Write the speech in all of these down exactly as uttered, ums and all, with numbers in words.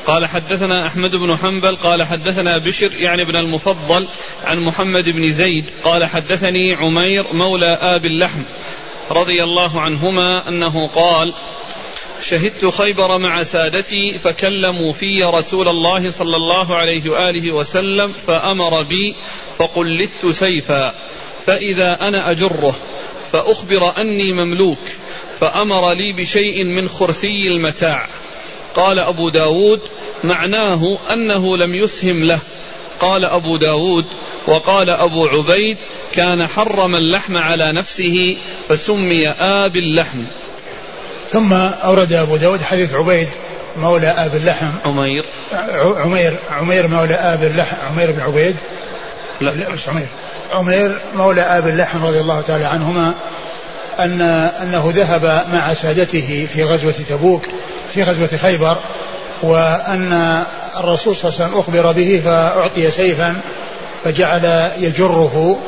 قال حدثنا أحمد بن حنبل قال حدثنا بشر يعني بن المفضل عن محمد بن زيد قال حدثني عمير مولى آبي اللحم رضي الله عنهما أنه قال شهدت خيبر مع سادتي فكلموا في رسول الله صلى الله عليه وآله وسلم فأمر بي فقلدت سيفا فإذا أنا أجره فأخبر أني مملوك فأمر لي بشيء من خرثي المتاع. قال أبو داود معناه أنه لم يسهم له. قال أبو داود وقال أبو عبيد كان حرم اللحم على نفسه فسمي آبي اللحم. ثم أورد أبو داود حديث عبيد مولى آبي اللحم عمير عمير عمير مولى آبي اللحم عمير بن عبيد لا لا مش عمير عمير مولى آبي اللحم رضي الله تعالى عنهما أن أنه ذهب مع سادته في غزوة تبوك في غزوة خيبر وأن الرسول صلى الله عليه وسلم أخبر به فأعطي سيفا فجعل يجره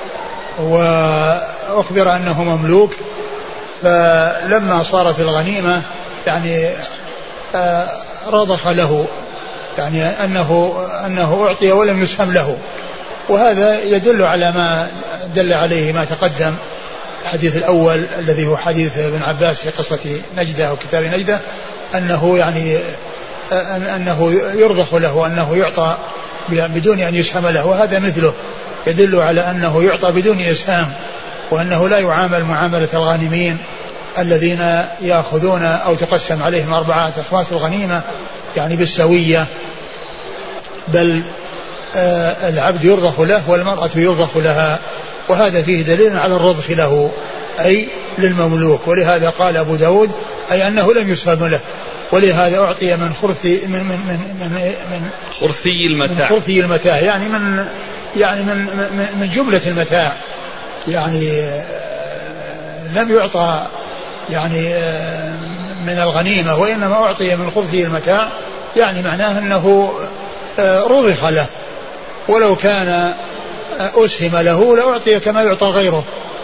وأخبر أنه مملوك. فلما صارت الغنيمة يعني رضخ له يعني أنه, أنه أعطي ولم يسهم له. وهذا يدل على ما دل عليه ما تقدم الحديث الأول الذي هو حديث ابن عباس في قصة نجدة أو كتاب نجدة أنه يعني أنه يرضخ له أنه يعطى بدون أن يسهم له. وهذا مثله يدل على أنه يعطى بدون إسهام وأنه لا يعامل معاملة الغانمين الذين يأخذون أو تقسم عليهم أربعة أخماس الغنيمة يعني بالسوية بل آه العبد يرضخ له والمرأة يرضخ لها. وهذا فيه دليل على الرضخ له أي للمملوك. ولهذا قال أبو داود أي أنه لم يسهم له ولهذا أعطي من خرثي من من من من, من خرثي المتاع من خرثي المتاع يعني من يعني من من جملة المتاع يعني لم يعطى يعني من الغنيمة وإنما أعطي من خرثي المتاع يعني معناه أنه رضخ له ولو كان أسهم له لأعطي كما يعطى غيره.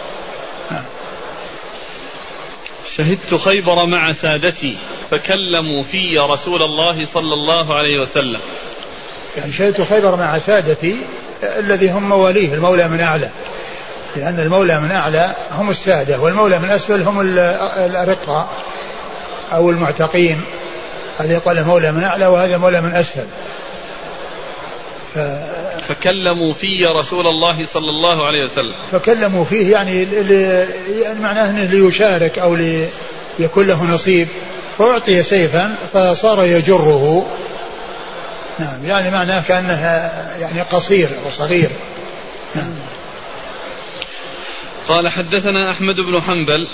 شهدت خيبر مع سادتي فكلموا في رسول الله صلى الله عليه وسلم. يعني شهدت خيبر مع سادتي الذي هم مواليه المولى من أعلى لأن المولى من أعلى هم السادة والمولى من أسفل هم الأرقاء أو المعتقين. هذا يقال مولى من أعلى وهذا مولى من أسفل. ف... فكلموا في رسول الله صلى الله عليه وسلم فكلموا فيه يعني, ل... يعني معناه أنه ليشارك أو ليكون له نصيب فأعطي سيفا فصار يجره. نعم يعني معناه كأنه يعني قصير وصغير. نعم. قال حدثنا أحمد بن حنبل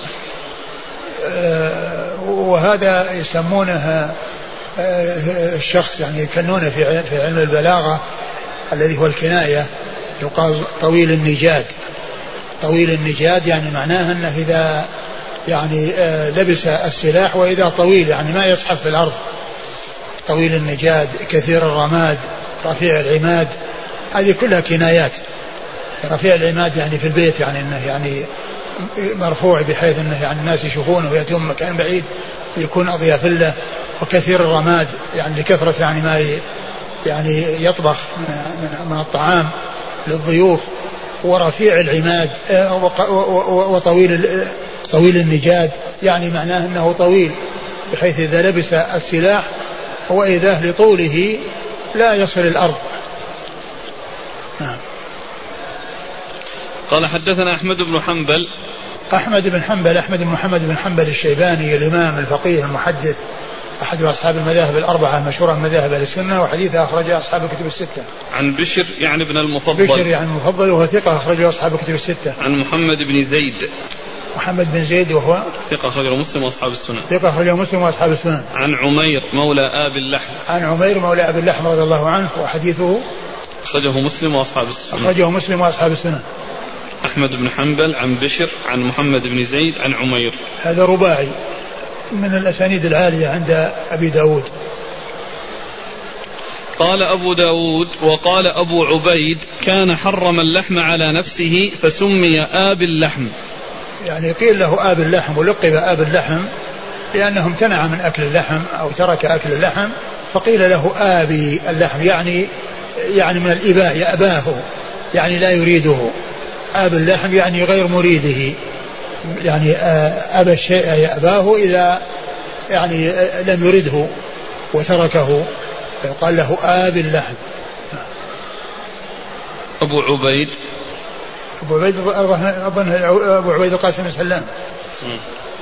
آه وهذا يسمونه آه الشخص يعني يكنونه في في علم البلاغة الذي هو الكناية يقال طويل النجاد. طويل النجاد يعني معناه أنه إذا يعني آه لبس السلاح وإذا طويل يعني ما يصحف في الأرض. طويل النجاد كثير الرماد رفيع العماد هذه كلها كنايات. رفيع العماد يعني في البيت يعني انه يعني مرفوع بحيث انه يعني الناس يشوفونه ويأتون مكان بعيد يكون اضياف له. وكثير الرماد يعني لكثرة يعني ما يعني يطبخ من الطعام للضيوف. ورفيع العماد وطويل طويل النجاد يعني معناه انه طويل بحيث اذا لبس السلاح واذا لطوله لا يصل الارض. نعم. قال حدثنا أحمد بن حنبل أحمد بن حنبل أحمد بن محمد بن حنبل الشيباني الإمام الفقيه المحدث أحد أصحاب المذاهب الأربعة المشهورة من مذاهب أهل السنة وحديثه أخرجه أصحاب الكتب الستة. عن بشر يعني بن المفضل بشر يعني المفضل وهو ثقة أخرجه أصحاب الكتب الستة. عن محمد بن زيد محمد بن زيد وهو ثقة أخرجه مسلم وأصحاب السنن. ثقة أخرجه مسلم وأصحاب السنن. عن عمير مولى آبي اللحم عن عمير مولى آبي اللحم رضي الله عنه وحديثه أخرجه مسلم وأصحاب السنن. أخرجه مسلم وأصحاب السنن. أحمد بن حنبل عن بشر عن محمد بن زيد عن عمير. هذا رباعي من الأسانيد العالية عند أبي داود. قال أبو داود وقال أبو عبيد كان حرم اللحم على نفسه فسمي آب اللحم. يعني قيل له آب اللحم ولقب آب اللحم لأنه امتنع من أكل اللحم أو ترك أكل اللحم فقيل له آبي اللحم يعني يعني من الإباء يأباه يعني لا يريده. آب اللحم يعني غير مريده يعني أبى الشيء يأباه إذا يعني لم يرده وتركه قال له آب اللحم. أبو عبيد أبو عبيد أظن أبو عبيد القاسم بن سلام